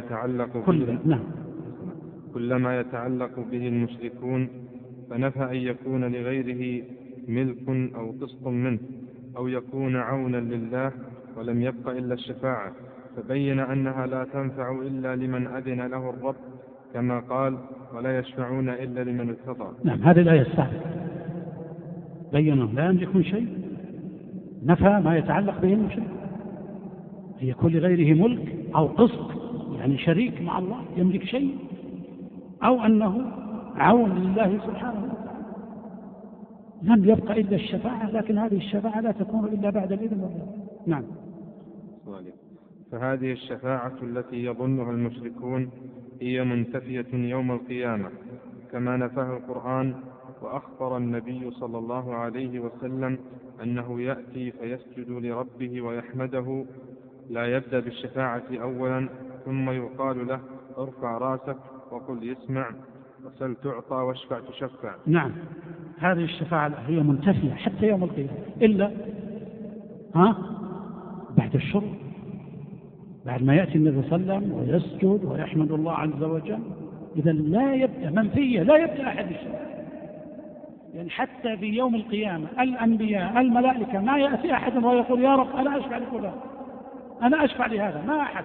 يتعلق به المشركون، فنفى أن يكون لغيره ملك أو قسط منه أو يكون عونا لله، ولم يبق إلا الشفاعة، فبين أنها لا تنفع إلا لمن أذن له الرب، كما قال: ولا يشفعون إلا لمن ارتضى. نعم، هذه الآية السابقة بينه لا يملكون شيء، نفى ما يتعلق به المشرك، أن يكون لغيره ملك أو قسط، يعني شريك مع الله يملك شيء، أو أنه عون لله سبحانه وتعالى. لم يبقى إلا الشفاعة، لكن هذه الشفاعة لا تكون إلا بعد الإذن والرضا. نعم. فهذه الشفاعة التي يظنها المشركون هي منتفية يوم القيامة كما نفاه القرآن. وأخبر النبي صلى الله عليه وسلم أنه يأتي فيسجد لربه ويحمده، لا يبدأ بالشفاعة أولا، ثم يقال له ارفع راسك وقل يسمع، وسل تعطى واشفع تشفع. نعم، هذه الشفاعة هي منتفية حتى يوم القيامة إلا بعد الشروط، بعد ما يأتي النبي صلى الله عليه وسلم ويسجد ويحمد الله عز وجل. إذا لا يبدأ منفية، لا يبدأ أحد الشفاعة. يعني حتى في يوم القيامة الأنبياء الملائكة ما يأتي أحد ويقول يا رب أنا أشفع لفلان، أنا أشفع لهذا، ما أحد.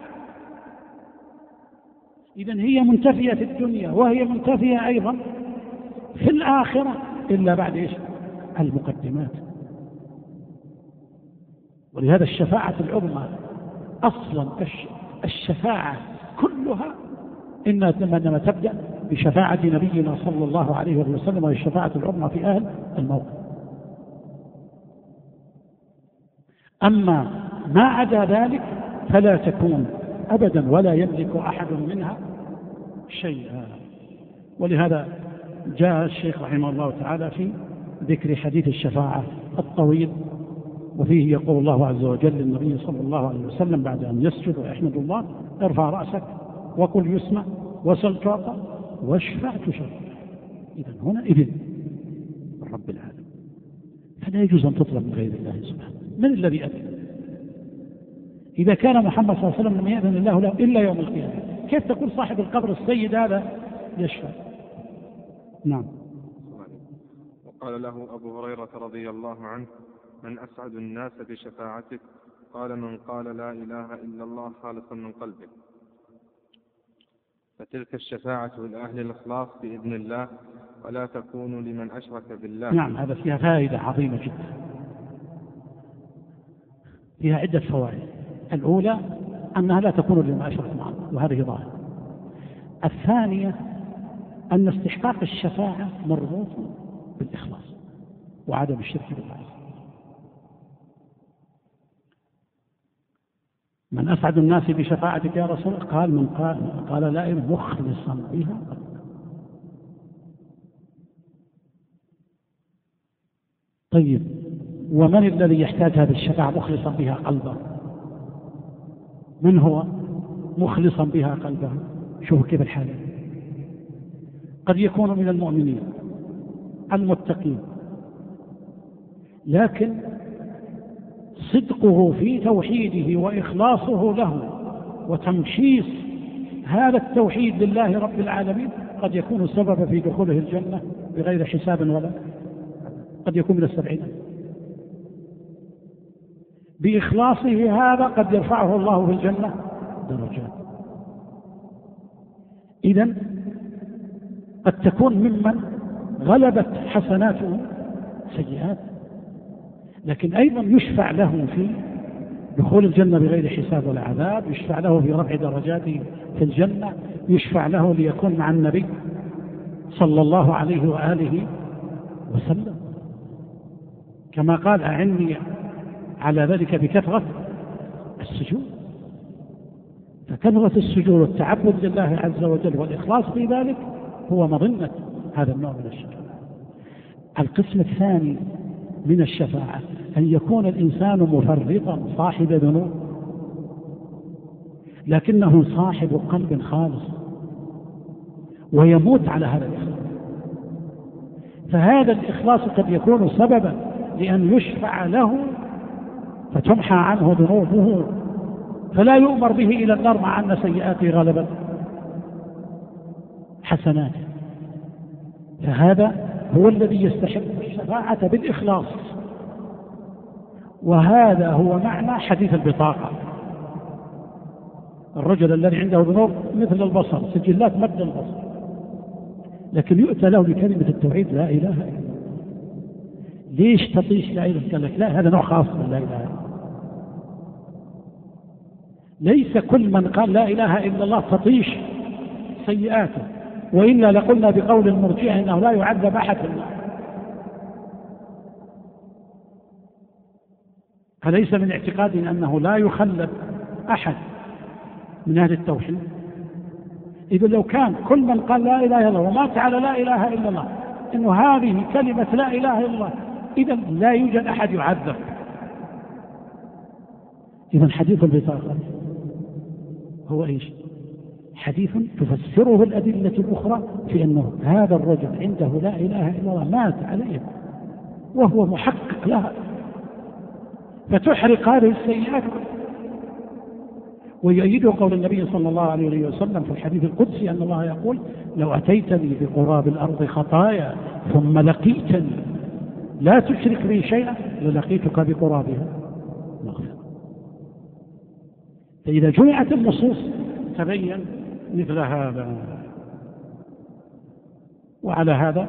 إذن هي منتفية في الدنيا وهي منتفية أيضا في الآخرة إلا بعد إيش؟ المقدمات. ولهذا الشفاعة العظمى أصلا الشفاعة كلها إنما تبدأ بشفاعة نبينا صلى الله عليه وسلم، وهي الشفاعة العظمى في أهل الموقف. أما ما عدا ذلك فلا تكون أبدا ولا يملك أحد منها شيئا. ولهذا جاء الشيخ رحمه الله تعالى في ذكر حديث الشفاعة الطويل، وفيه يقول الله عز وجل للنبي صلى الله عليه وسلم بعد أن يسجد ويحمد الله ارفع رأسك وقل يسمع وسل تعطى واشفع تشفع. إذن هنا إذن رب العالمين، فلا يجوز أن تطلب من غير الله سبحانه. من الذي أذن؟ إذا كان محمد صلى الله عليه وسلم لم يأذن الله له إلا يوم القيامة، كيف تقول صاحب القبر السيد هذا يشفع؟ نعم. وقال له أبو هريرة رضي الله عنه: من أسعد الناس بشفاعتك؟ قال: من قال لا إله إلا الله خالصا من قلبه. فتلك الشفاعة لأهل الإخلاص بإذن الله، ولا تكون لمن أشرك بالله. نعم، هذا فيها فائدة عظيمة جدا، فيها عدة فوائد. الأولى أنها لا تكون لمن أشرك معه، وهذه ظاهرة. الثانية أن استحقاق الشفاعة مربوط بالإخلاص وعدم الشرك بالله. من أسعد الناس بشفاعتك يا رسول الله؟ قال: من قال لا إله مخلصا بها. طيب، ومن الذي يحتاج هذه الشفاعة مخلصا بها قلبه؟ من هو مخلصا بها قلبه؟ شوفوا كيف الحال. قد يكون من المؤمنين المتقين، لكن صدقه في توحيده وإخلاصه له وتمشيص هذا التوحيد لله رب العالمين قد يكون سببا في دخوله الجنة بغير حساب ولا قد يكون من السبعين. بإخلاصه هذا قد يرفعه الله في الجنة درجات. إذن قد تكون ممن غلبت حسناته سيئات، لكن أيضا يشفع له في دخول الجنة بغير حساب ولا عذاب، يشفع له في رفع درجاته في الجنة، يشفع له ليكون مع النبي صلى الله عليه وآله وسلم، كما قال: أعني على ذلك بكثرة السجود. فكثرة السجود والتعبد لله عز وجل والإخلاص في ذلك هو مظنة هذا النوع من الشفاعة. القسم الثاني من الشفاعة أن يكون الإنسان مفرطا صاحب ذنوب، لكنه صاحب قلب خالص ويموت على هذا الإخلاص، فهذا الإخلاص قد يكون سببا لأن يشفع له فتمحى عنه ذنوبه فلا يؤمر به إلى النار، مع أن سيئاته غلبت حسناته. فهذا هو الذي يستحق الشفاعة بالإخلاص، وهذا هو معنى حديث البطاقة. الرجل الذي عنده ذنوب مثل البصر، سجلات مد البصر، لكن يؤتى له بكلمة التوحيد لا إله إلا الله. ليش تطيش لا إله؟ قال لك لا، هذا نوع خاص من لا إله إلا الله. ليس كل من قال لا إله إلا الله تطيش سيئاته، وإلا لقلنا بقول المرجئة إنه لا يعذب أحد في النار. فليس من اعتقادنا أنه لا يخلد أحد من أهل التوحيد. إذا لو كان كل من قال لا إله إلا الله ومات على لا إله إلا الله إنه هذه كلمة لا إله إلا الله، إذا لا يوجد أحد يعذب. إذا حديث البطاقة هو إيش؟ حديث تفسره الأدلة الأخرى في أنه هذا الرجل عنده لا إله إلا الله مات عليه وهو محقق لها، فتحرق هذه السيئات. ويؤيده قول النبي صلى الله عليه وسلم في الحديث القدسي أن الله يقول: لو أتيتني بقراب الأرض خطايا ثم لقيتني لا تشرك بي شيئا للقيتك بقرابها مغفرة. فإذا جمعت النصوص تبين مثل هذا. وعلى هذا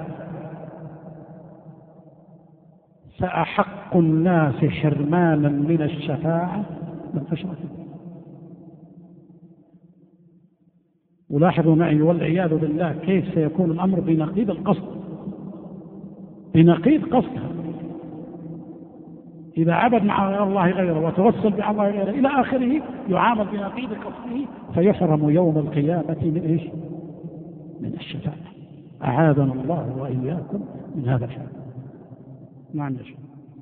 فأحق الناس حرمانا من الشفاعة من أشرك. ولاحظوا معي والعياذ بالله كيف سيكون الأمر بنقيض القصد، بنقيض قصدها. إذا عبد مع الله غيره وتوسل مع الله غيره إلى آخره يعامل بنقيض قصده فيحرم يوم القيامة من إيش؟ من الشفاعة. أعاذنا الله وإياكم من هذا الحال. نعم يا شيخ.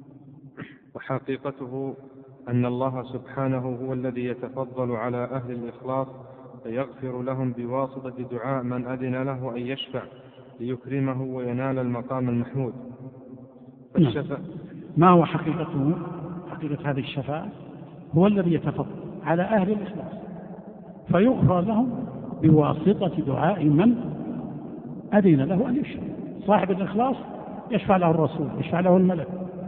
وحقيقته أن الله سبحانه هو الذي يتفضل على أهل الإخلاص فيغفر لهم بواسطة دعاء من أذن له أن يشفع ليكرمه وينال المقام المحمود. ما هو حقيقته؟ حقيقة هذه الشفاعة هو الذي يتفضل على أهل الإخلاص فيغفر لهم بواسطة دعاء من أذن له أن يشفع. صاحب الإخلاص يشفع له الرسول، يشفع له الملك.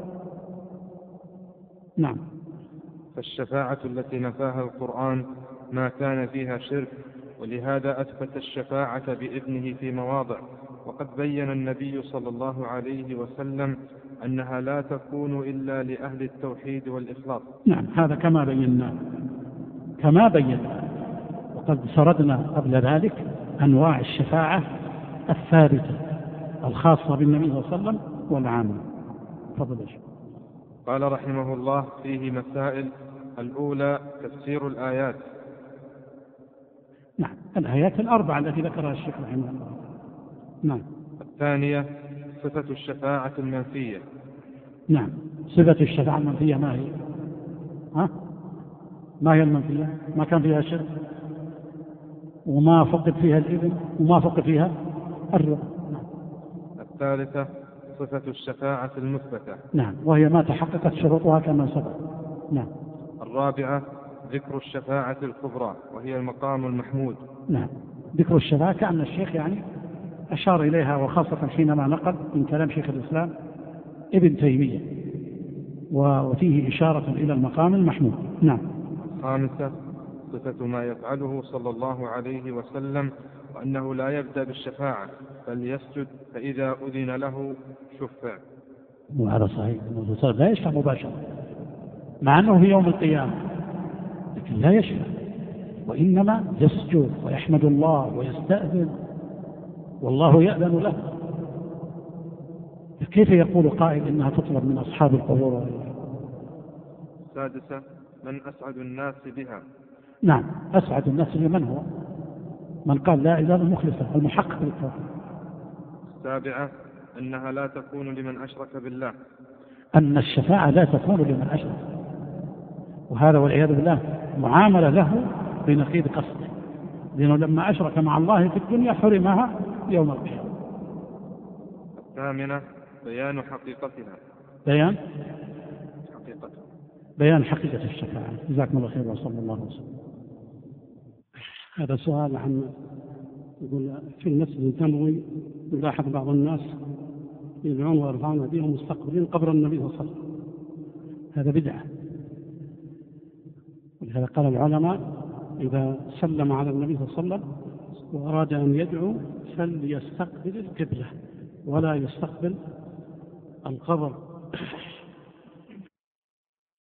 نعم. فالشفاعة التي نفاها القرآن ما كان فيها شرك، ولهذا أثبت الشفاعة بإذنه في مواضع، وقد بين النبي صلى الله عليه وسلم أنها لا تكون إلا لأهل التوحيد والإخلاص. نعم، هذا كما بينا وقد سردنا قبل ذلك أنواع الشفاعة الثابتة الخاصة بالنبي صلى الله عليه وسلم والعامة. تفضل. قال رحمه الله: فيه مسائل. الأولى تفسير الآيات. نعم، الآيات الأربعة التي ذكرها الشيخ رحمه الله. نعم. الثانية صفة الشفاعة المنفية. نعم، صفة الشفاعة المنفية ما هي؟ ما هي المنفية؟ ما كان فيها شرك وما فقد فيها الإذن وما فقد فيها الرضا. نعم. الثالثة صفة الشفاعة المثبتة. نعم، وهي ما تحققت شروطها كما سبق. نعم. الرابعة ذكر الشفاعة الكبرى وهي المقام المحمود. نعم، ذكر الشفاعة كأن الشيخ يعني أشار إليها، وخاصة حينما نقل من كلام شيخ الإسلام ابن تيمية، وفيه إشارة إلى المقام المحمود. نعم. الخامسة صفة ما يفعله صلى الله عليه وسلم، وأنه لا يبدأ بالشفاعة بل يسجد، فإذا أذن له شفع. وهذا صحيح، لا يشفع مباشرة مع أنه في يوم القيامة، لكن لا يشفع، وإنما يسجد ويحمد الله ويستأذن والله يأذن له. كيف يقول قائل إنها تطلب من أصحاب القبور؟ السادسة من أسعد الناس بها. نعم، أسعد الناس لمن هو؟ من قال لا إله إلا المخلصة المحقق للتوحيد. السابعة أنها لا تكون لمن أشرك بالله. أن الشفاعة لا تكون لمن أشرك، وهذا والعياذ بالله معاملة له بنقيض قصده، لأنه لما أشرك مع الله في الدنيا حرمها يوم القيامة. الثامنة بيان حقيقتها. بيان حقيقة الشفاعة. جزاكم الله خير وصلى الله وسلم. هذا سؤال عن يقول في المسجد النبوي يلاحظ بعض الناس يدعون ويرفعون أيديهم مستقبلين قبر النبي صلى الله عليه وسلم، هذا بدعة. ولهذا قال العلماء إذا سلم على النبي صلى الله عليه وسلم وأراد أن يدعو فليستقبل القبلة ولا يستقبل القبر.